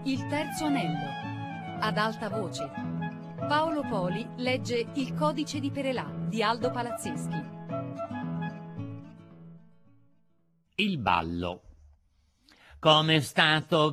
Il terzo anello. Ad alta voce. Paolo Poli legge Il codice di Perelà di Aldo Palazzeschi. Il ballo. Com'è stato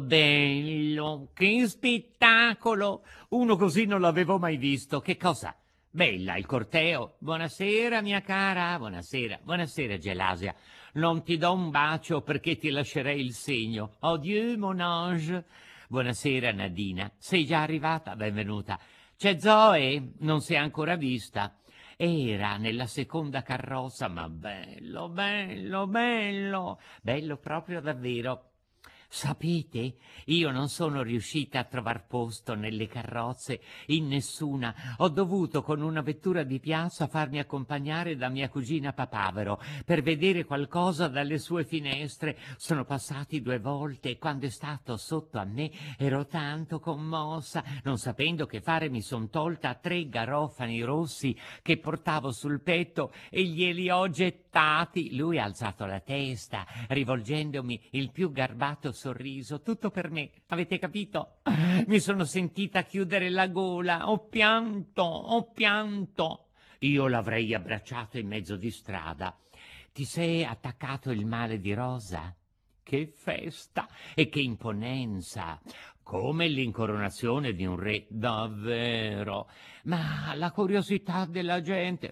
bello, che spettacolo! Uno così non l'avevo mai visto. Che cosa? Bella il corteo. Buonasera, mia cara. Buonasera, buonasera, Gelasia. Non ti do un bacio perché ti lascerei il segno. Adieu, mon ange. Buonasera, Nadina. Sei già arrivata? Benvenuta. C'è Zoe? Non si è ancora vista. Era nella seconda carrozza, ma bello, bello, bello. Bello proprio davvero. Sapete, io non sono riuscita a trovar posto nelle carrozze, in nessuna. Ho dovuto con una vettura di piazza farmi accompagnare da mia cugina Papavero per vedere qualcosa dalle sue finestre. Sono passati 2 volte e quando è stato sotto a me ero tanto commossa. Non sapendo che fare mi son tolta 3 garofani rossi che portavo sul petto e glieli ho gettati. Lui ha alzato la testa, rivolgendomi il più garbato sorriso, tutto per me, avete capito? Mi sono sentita chiudere la gola, ho pianto, ho pianto. Io l'avrei abbracciato in mezzo di strada. Ti sei attaccato il male di Rosa? Che festa e che imponenza! Come l'incoronazione di un re, davvero. Ma la curiosità della gente,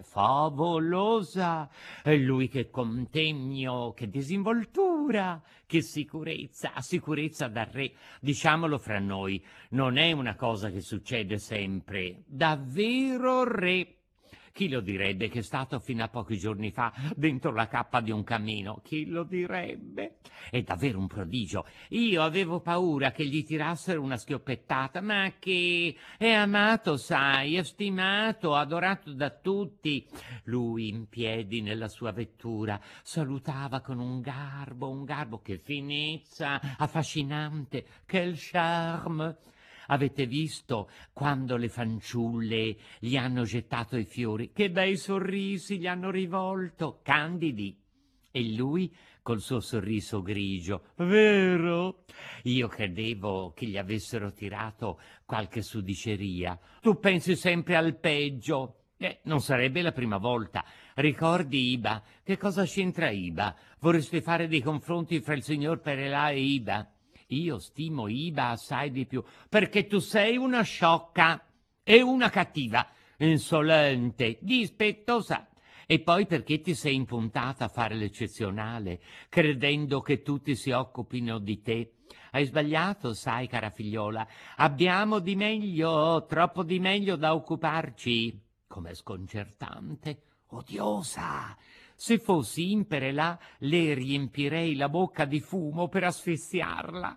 favolosa. E lui che contegno, che disinvoltura, che sicurezza, sicurezza da re. Diciamolo fra noi, non è una cosa che succede sempre. Davvero re. Chi lo direbbe che è stato fino a pochi giorni fa dentro la cappa di un cammino? Chi lo direbbe? È davvero un prodigio. Io avevo paura che gli tirassero una schioppettata, ma che è amato, sai, è stimato, adorato da tutti. Lui in piedi nella sua vettura salutava con un garbo, che finezza, affascinante, quel charme. Avete visto quando le fanciulle gli hanno gettato i fiori? Che bei sorrisi gli hanno rivolto, candidi. E lui col suo sorriso grigio, vero? Io credevo che gli avessero tirato qualche sudiceria. Tu pensi sempre al peggio. Non sarebbe la prima volta. Ricordi Iba? Che cosa c'entra Iba? Vorresti fare dei confronti fra il signor Perelà e Iba? Io stimo Iba assai di più, perché tu sei una sciocca e una cattiva, insolente, dispettosa. E poi perché ti sei impuntata a fare l'eccezionale, credendo che tutti si occupino di te. Hai sbagliato, sai, cara figliola. Abbiamo di meglio, troppo di meglio da occuparci. Com'è sconcertante, odiosa. Se fossi in Perelà, le riempirei la bocca di fumo per asfissiarla.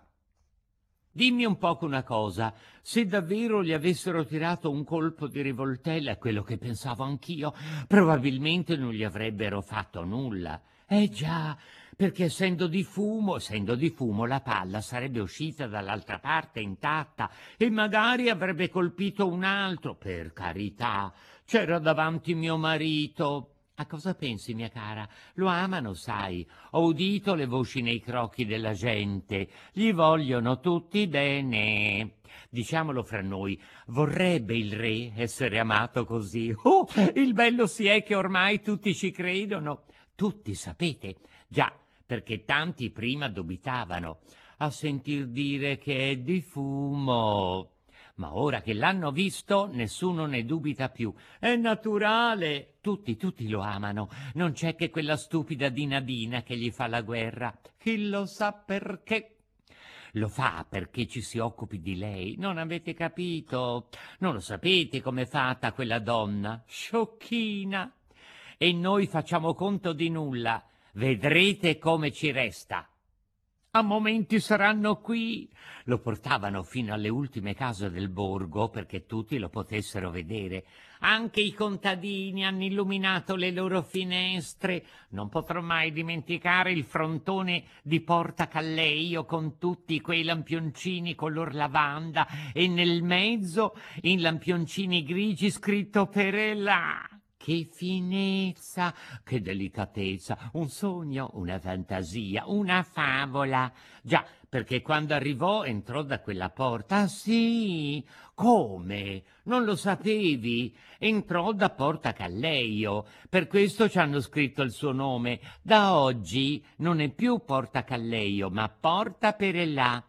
Dimmi un poco una cosa, se davvero gli avessero tirato un colpo di rivoltella, è quello che pensavo anch'io, probabilmente non gli avrebbero fatto nulla. Già, perché essendo di fumo, la palla sarebbe uscita dall'altra parte intatta e magari avrebbe colpito un altro. Per carità, c'era davanti mio marito. A cosa pensi, mia cara? Lo amano, sai. Ho udito le voci nei crocchi della gente. Gli vogliono tutti bene. Diciamolo fra noi, vorrebbe il re essere amato così. Oh, il bello si è che ormai tutti ci credono. Tutti, sapete? Già, perché tanti prima dubitavano. A sentir dire che è di fumo. Ma ora che l'hanno visto, nessuno ne dubita più. È naturale. Tutti lo amano. Non c'è che quella stupida di Nadina che gli fa la guerra. Chi lo sa perché? Lo fa perché ci si occupi di lei. Non avete capito? Non lo sapete com'è fatta quella donna? Sciocchina. E noi facciamo conto di nulla. Vedrete come ci resta. A momenti saranno qui. Lo portavano fino alle ultime case del borgo perché tutti lo potessero vedere. Anche i contadini hanno illuminato le loro finestre. Non potrò mai dimenticare il frontone di Porta Calleio con tutti quei lampioncini color lavanda e nel mezzo, in lampioncini grigi, scritto Perelà. che finezza, che delicatezza, un sogno, una fantasia, una favola. Già, perché quando arrivò entrò da quella porta. Ah sì, come? Non lo sapevi? Entrò da Porta Calleio, per questo ci hanno scritto il suo nome. Da oggi non è più Porta Calleio, ma Porta Perellà.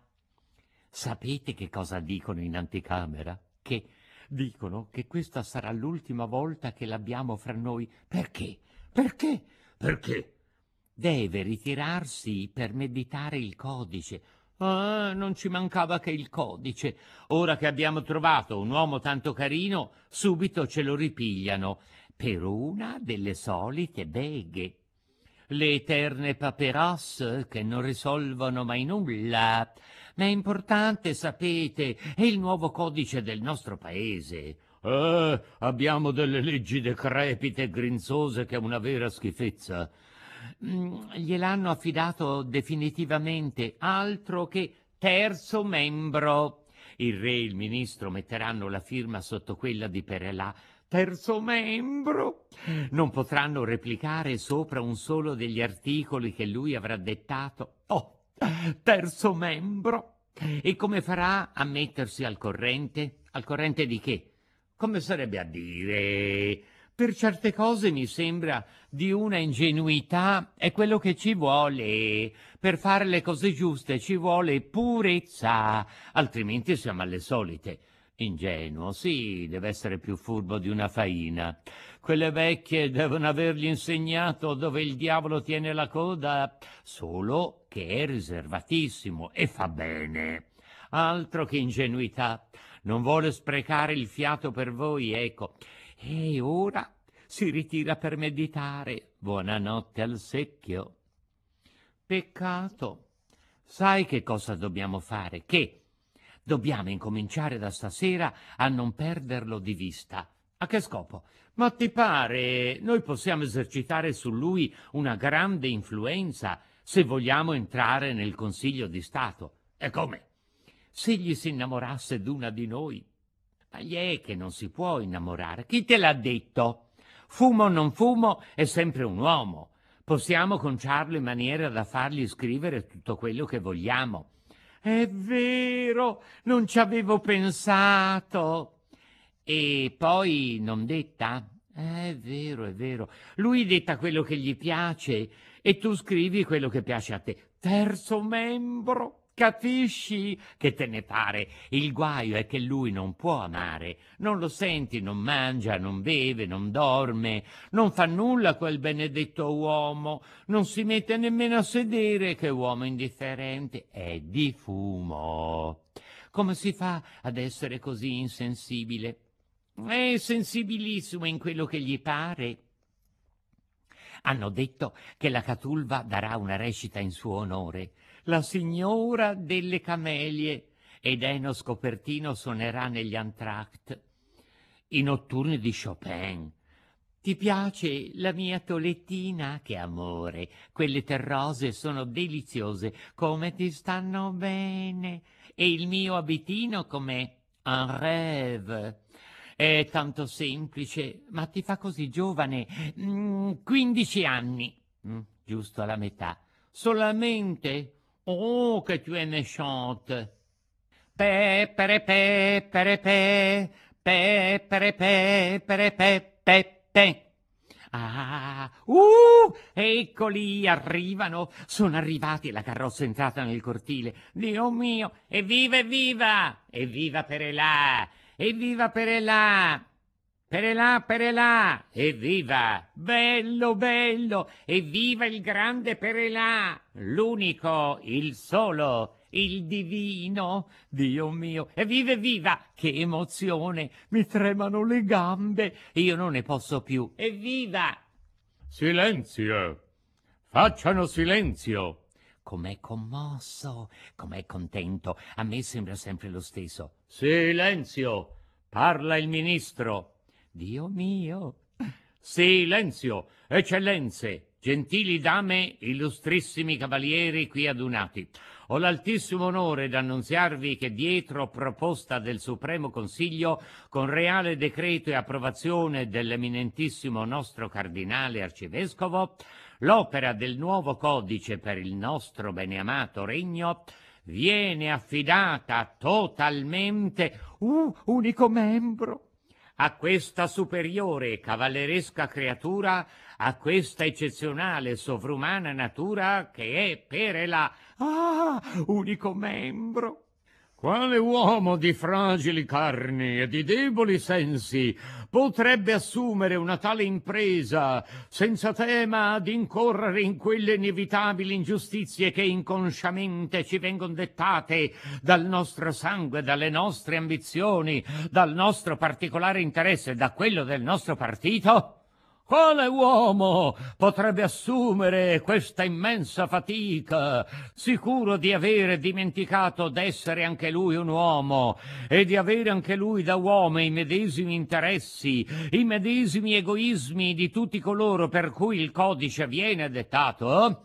Sapete che cosa dicono in anticamera? Che dicono che questa sarà l'ultima volta che l'abbiamo fra noi. Perché? Perché? Perché? Deve ritirarsi per meditare il codice. Ah, non ci mancava che il codice. Ora che abbiamo trovato un uomo tanto carino, subito ce lo ripigliano per una delle solite beghe. Le eterne paperas che non risolvono mai nulla. Ma è importante, sapete, è il nuovo codice del nostro paese. Abbiamo delle leggi decrepite e grinzose che è una vera schifezza. Gliel'hanno affidato definitivamente, altro che terzo membro. Il re e il ministro metteranno la firma sotto quella di Perelà. Terzo membro! Non potranno replicare sopra un solo degli articoli che lui avrà dettato. Oh, terzo membro! E come farà a mettersi al corrente? Al corrente di che? Come sarebbe a dire? Per certe cose mi sembra di una ingenuità, è quello che ci vuole. Per fare le cose giuste ci vuole purezza, altrimenti siamo alle solite. Ingenuo, sì, deve essere più furbo di una faina. Quelle vecchie devono avergli insegnato dove il diavolo tiene la coda, solo che è riservatissimo e fa bene. Altro che ingenuità, non vuole sprecare il fiato per voi, ecco. E ora si ritira per meditare. Buonanotte al secchio. Peccato. Sai che cosa dobbiamo fare? Che dobbiamo incominciare da stasera a non perderlo di vista. A che scopo? Ma ti pare, noi possiamo esercitare su lui una grande influenza se vogliamo entrare nel Consiglio di Stato. E come? Se gli si innamorasse d'una di noi. Ma gli è che non si può innamorare. Chi te l'ha detto? Fumo o non fumo è sempre un uomo. Possiamo conciarlo in maniera da fargli scrivere tutto quello che vogliamo. È vero, non ci avevo pensato. E poi non detta? È vero, è vero. Lui detta quello che gli piace e tu scrivi quello che piace a te. Terzo membro. Capisci? Che te ne pare? Il guaio è che lui non può amare. Non lo senti, non mangia, non beve, non dorme, non fa nulla quel benedetto uomo, non si mette nemmeno a sedere, che uomo indifferente. È di fumo. Come si fa ad essere così insensibile? È sensibilissimo in quello che gli pare. Hanno detto che la Catulva darà una recita in suo onore, la signora delle camelie, ed Eno Scopertino suonerà negli entr'acte. I notturni di Chopin. Ti piace la mia tolettina? Che amore, quelle terrose sono deliziose, come ti stanno bene. E il mio abitino com'è? Un rêve. È tanto semplice, ma ti fa così giovane. 15 anni. Giusto alla metà. Solamente? Oh, che tu è méchante. Pepere, pepere, pepere, pepere, pepe. Ah, eccoli, arrivano. Sono arrivati, la carrozza è entrata nel cortile. Dio mio, evviva, evviva! Evviva Perelà! Evviva Perelà! Perelà, Perelà! Evviva! Bello, bello! Evviva il grande Perelà! L'unico, il solo, il divino! Dio mio! Evviva, evviva! Che emozione! Mi tremano le gambe! Io non ne posso più! Evviva! Silenzio! Facciano silenzio! Com'è commosso, com'è contento, a me sembra sempre lo stesso. Silenzio! Parla il ministro. Dio mio! Silenzio! Eccellenze! gentili dame, illustrissimi cavalieri qui adunati, ho l'altissimo onore d'annunziarvi che dietro proposta del Supremo Consiglio, con reale decreto e approvazione dell'eminentissimo nostro cardinale arcivescovo, l'opera del nuovo codice per il nostro beneamato regno viene affidata totalmente, unico membro, a questa superiore e cavalleresca creatura, a questa eccezionale sovrumana natura che è Perela. Ah, unico membro! Quale uomo di fragili carni e di deboli sensi potrebbe assumere una tale impresa senza tema di incorrere in quelle inevitabili ingiustizie che inconsciamente ci vengono dettate dal nostro sangue, dalle nostre ambizioni, dal nostro particolare interesse, da quello del nostro partito? Quale uomo potrebbe assumere questa immensa fatica, sicuro di avere dimenticato d'essere anche lui un uomo e di avere anche lui da uomo i medesimi interessi, i medesimi egoismi di tutti coloro per cui il codice viene dettato?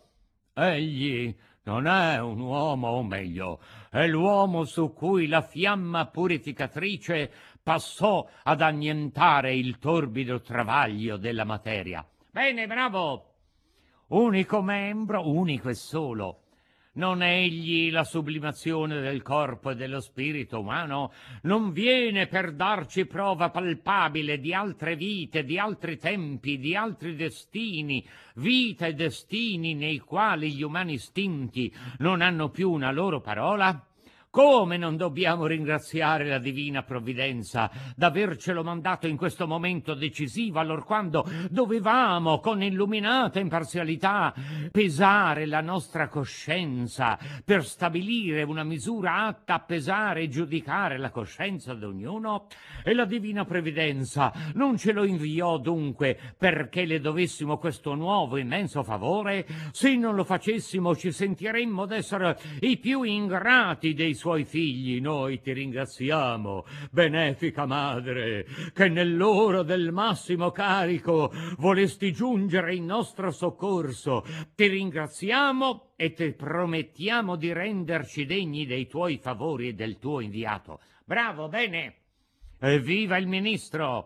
Egli non è un uomo, o meglio, è l'uomo su cui la fiamma purificatrice passò ad annientare il torbido travaglio della materia. Bene, bravo! Unico membro, unico e solo. Non è egli la sublimazione del corpo e dello spirito umano? Non viene per darci prova palpabile di altre vite, di altri tempi, di altri destini, vita e destini nei quali gli umani istinti non hanno più una loro parola? Come non dobbiamo ringraziare la divina provvidenza d'avercelo mandato in questo momento decisivo, allorquando dovevamo con illuminata imparzialità pesare la nostra coscienza per stabilire una misura atta a pesare e giudicare la coscienza di ognuno? E la divina provvidenza non ce lo inviò dunque perché le dovessimo questo nuovo immenso favore? Se non lo facessimo ci sentiremmo d'essere i più ingrati dei suoi figli. Noi ti ringraziamo, benefica madre, che nell'ora del massimo carico volesti giungere in nostro soccorso. Ti ringraziamo e ti promettiamo di renderci degni dei tuoi favori e del tuo inviato. Bravo, bene! Evviva il ministro!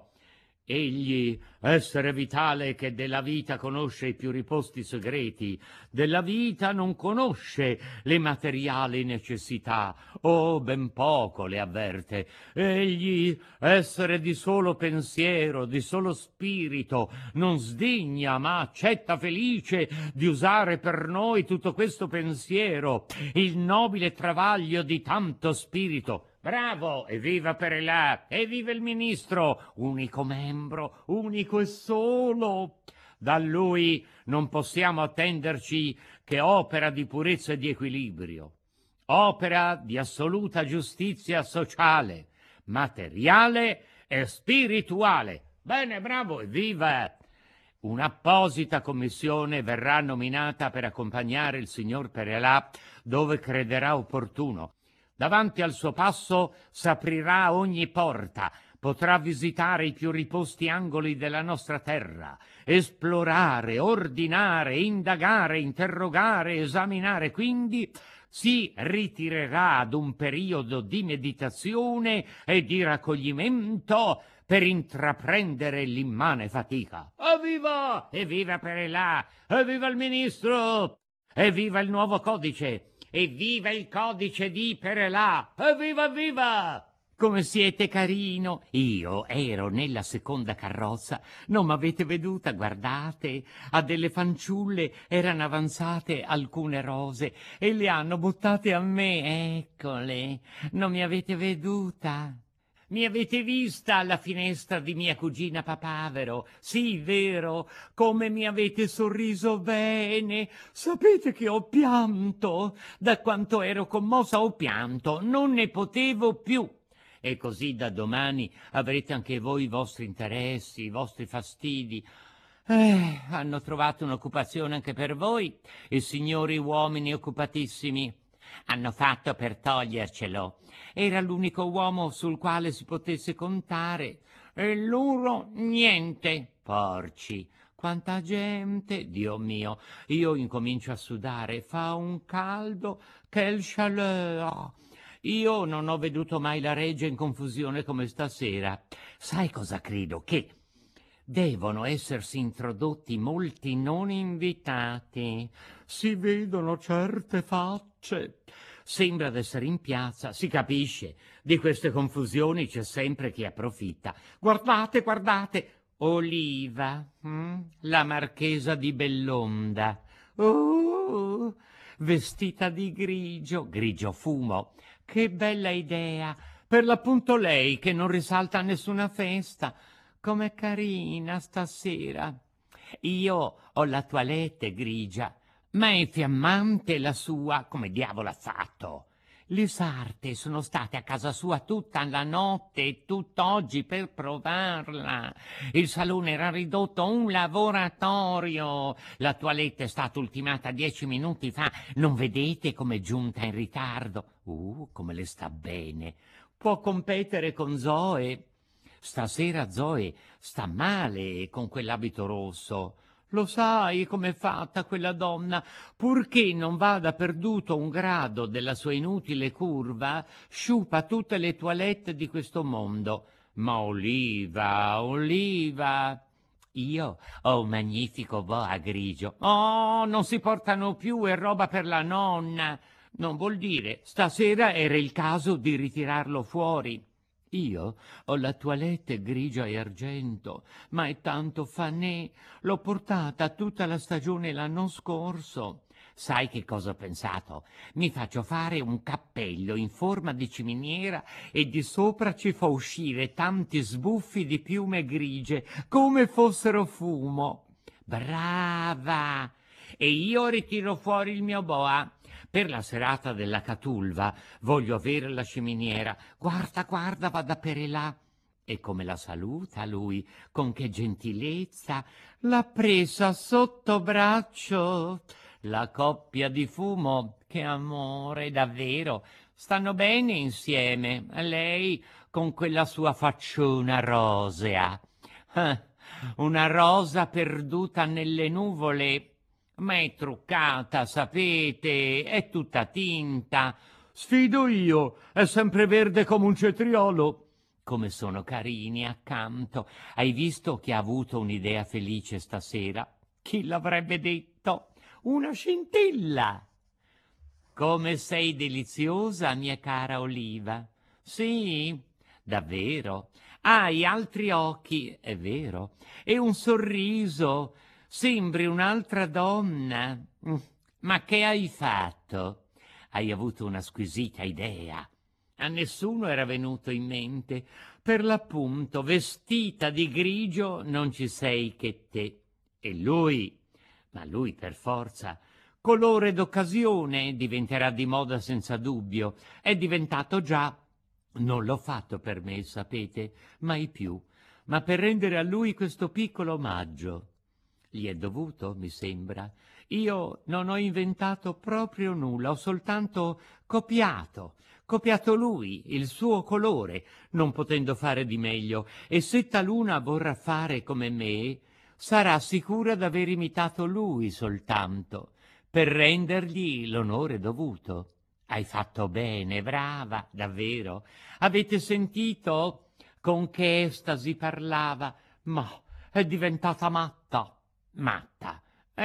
Egli, essere vitale che della vita conosce i più riposti segreti, della vita non conosce le materiali necessità, o ben poco le avverte. Egli, essere di solo pensiero, di solo spirito, non sdegna ma accetta felice di usare per noi tutto questo pensiero, il nobile travaglio di tanto spirito. Bravo, evviva Perelà, evviva il ministro, unico membro, unico e solo. Da lui non possiamo attenderci che opera di purezza e di equilibrio, opera di assoluta giustizia sociale, materiale e spirituale. Bene, bravo, evviva! Un'apposita commissione verrà nominata per accompagnare il signor Perelà dove crederà opportuno. Davanti al suo passo s'aprirà ogni porta, potrà visitare i più riposti angoli della nostra terra, esplorare, ordinare, indagare, interrogare, esaminare. Quindi si ritirerà ad un periodo di meditazione e di raccoglimento per intraprendere l'immane fatica. Evviva! Evviva Perelà! Evviva il ministro! Evviva il nuovo codice! Evviva il codice di Perelà! Evviva, evviva! Come siete carino! Io ero nella seconda carrozza, non m'avete veduta, guardate, a delle fanciulle erano avanzate alcune rose e le hanno buttate a me, eccole, non mi avete veduta? Mi avete vista alla finestra di mia cugina Papavero? Sì, vero? Come mi avete sorriso bene? Sapete che ho pianto? Da quanto ero commossa ho pianto, non ne potevo più. E così da domani avrete anche voi i vostri interessi, i vostri fastidi. Hanno trovato un'occupazione anche per voi, i signori uomini occupatissimi. Hanno fatto per togliercelo. Era l'unico uomo sul quale si potesse contare. E loro niente. Porci, Quanta gente, Dio mio, io incomincio a sudare, fa un caldo, quel chaleur. Io non ho veduto mai la reggia in confusione come stasera. Sai cosa credo? Che devono essersi introdotti molti non invitati. Si vedono certe facce. Sembra d'essere in piazza, si capisce. Di queste confusioni c'è sempre chi approfitta. Guardate, guardate! Oliva, la marchesa di Bellonda. Vestita di grigio, grigio fumo. Che bella idea! Per l'appunto lei che non risalta a nessuna festa. Com'è carina stasera. Io ho la toilette grigia, ma è fiammante la sua. Come diavolo ha fatto? Le sarte sono state a casa sua tutta la notte e tutt'oggi per provarla. Il salone era ridotto a un laboratorio. La toilette è stata ultimata 10 minuti fa. Non vedete com'è giunta in ritardo? Come le sta bene. Può competere con Zoe. Stasera Zoe sta male con quell'abito rosso. Lo sai com'è fatta quella donna? Purché non vada perduto un grado della sua inutile curva, sciupa tutte le toilette di questo mondo. Ma Oliva, Oliva... Io ho un magnifico boa grigio. Oh, non si portano più, è roba per la nonna. Non vuol dire, stasera era il caso di ritirarlo fuori. Io ho la toilette grigia e argento, ma è tanto fanè. L'ho portata tutta la stagione l'anno scorso. Sai che cosa ho pensato? Mi faccio fare un cappello in forma di ciminiera e di sopra ci fa uscire tanti sbuffi di piume grigie, come fossero fumo. Brava! E io ritiro fuori il mio boa. Per la serata della Catulva voglio avere la ciminiera. Guarda, guarda, vada per là. E come la saluta lui, con che gentilezza, l'ha presa sotto braccio. La coppia di fumo, che amore, davvero. Stanno bene insieme, lei con quella sua facciona rosea. Una rosa perduta nelle nuvole. Ma è truccata, sapete, è tutta tinta. Sfido io, è sempre verde come un cetriolo. Come sono carini accanto. Hai visto che ha avuto un'idea felice stasera? Chi l'avrebbe detto? Una scintilla. Come sei deliziosa, mia cara Oliva. Sì, davvero. Hai altri occhi, è vero, e un sorriso. Sembri un'altra donna. Ma che hai fatto? Hai avuto una squisita idea. A nessuno era venuto in mente. Per l'appunto, vestita di grigio non ci sei che te. E lui, ma lui per forza, colore d'occasione, diventerà di moda senza dubbio. È diventato già. Non l'ho fatto per me, sapete, mai più, ma per rendere a lui questo piccolo omaggio. Gli è dovuto, mi sembra. Io non ho inventato proprio nulla, ho soltanto copiato lui, il suo colore, non potendo fare di meglio, e se taluna vorrà fare come me, sarà sicura d'aver imitato lui soltanto, per rendergli l'onore dovuto. Hai fatto bene, brava, davvero. Avete sentito con che estasi parlava? Ma è diventata matta. Matta, è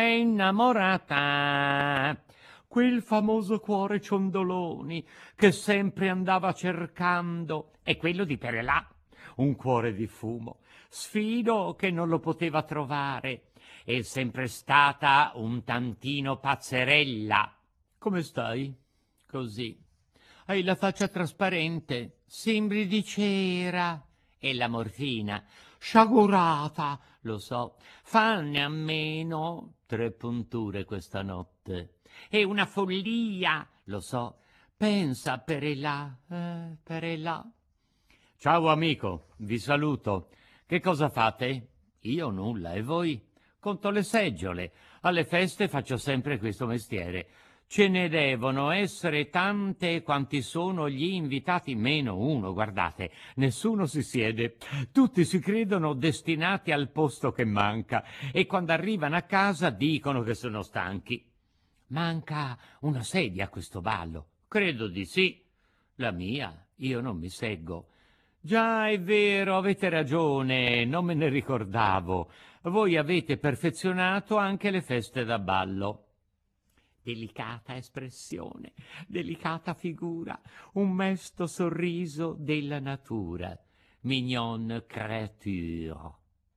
innamorata. Quel famoso cuore ciondoloni che sempre andava cercando è quello di Perelà, un cuore di fumo. Sfido che non lo poteva trovare. È sempre stata un tantino pazzerella. Come stai? Così. Hai la faccia trasparente, sembri di cera. E la morfina? Sciagurata, lo so, fanne a meno. 3 punture questa notte. È una follia, lo so. Pensa, Perelà, Perelà. Ciao amico, vi saluto. Che cosa fate? Io nulla, e voi? Conto le seggiole. Alle feste faccio sempre questo mestiere. Ce ne devono essere tante quanti sono gli invitati, meno uno, guardate, nessuno si siede, tutti si credono destinati al posto che manca e quando arrivano a casa dicono che sono stanchi. Manca una sedia a questo ballo? Credo di sì. La mia, io non mi seggo. Già, è vero, avete ragione, non me ne ricordavo. Voi avete perfezionato anche le feste da ballo. Delicata espressione, delicata figura, un mesto sorriso della natura. Mignonne créature.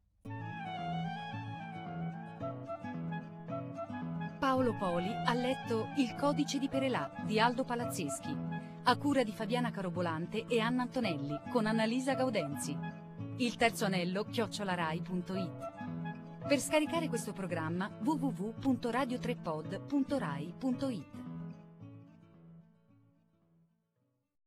Paolo Poli ha letto Il codice di Perelà di Aldo Palazzeschi, a cura di Fabiana Carobolante e Anna Antonelli, con Annalisa Gaudenzi. Il terzo anello @rai.it. Per scaricare questo programma www.radiotrepod.rai.it.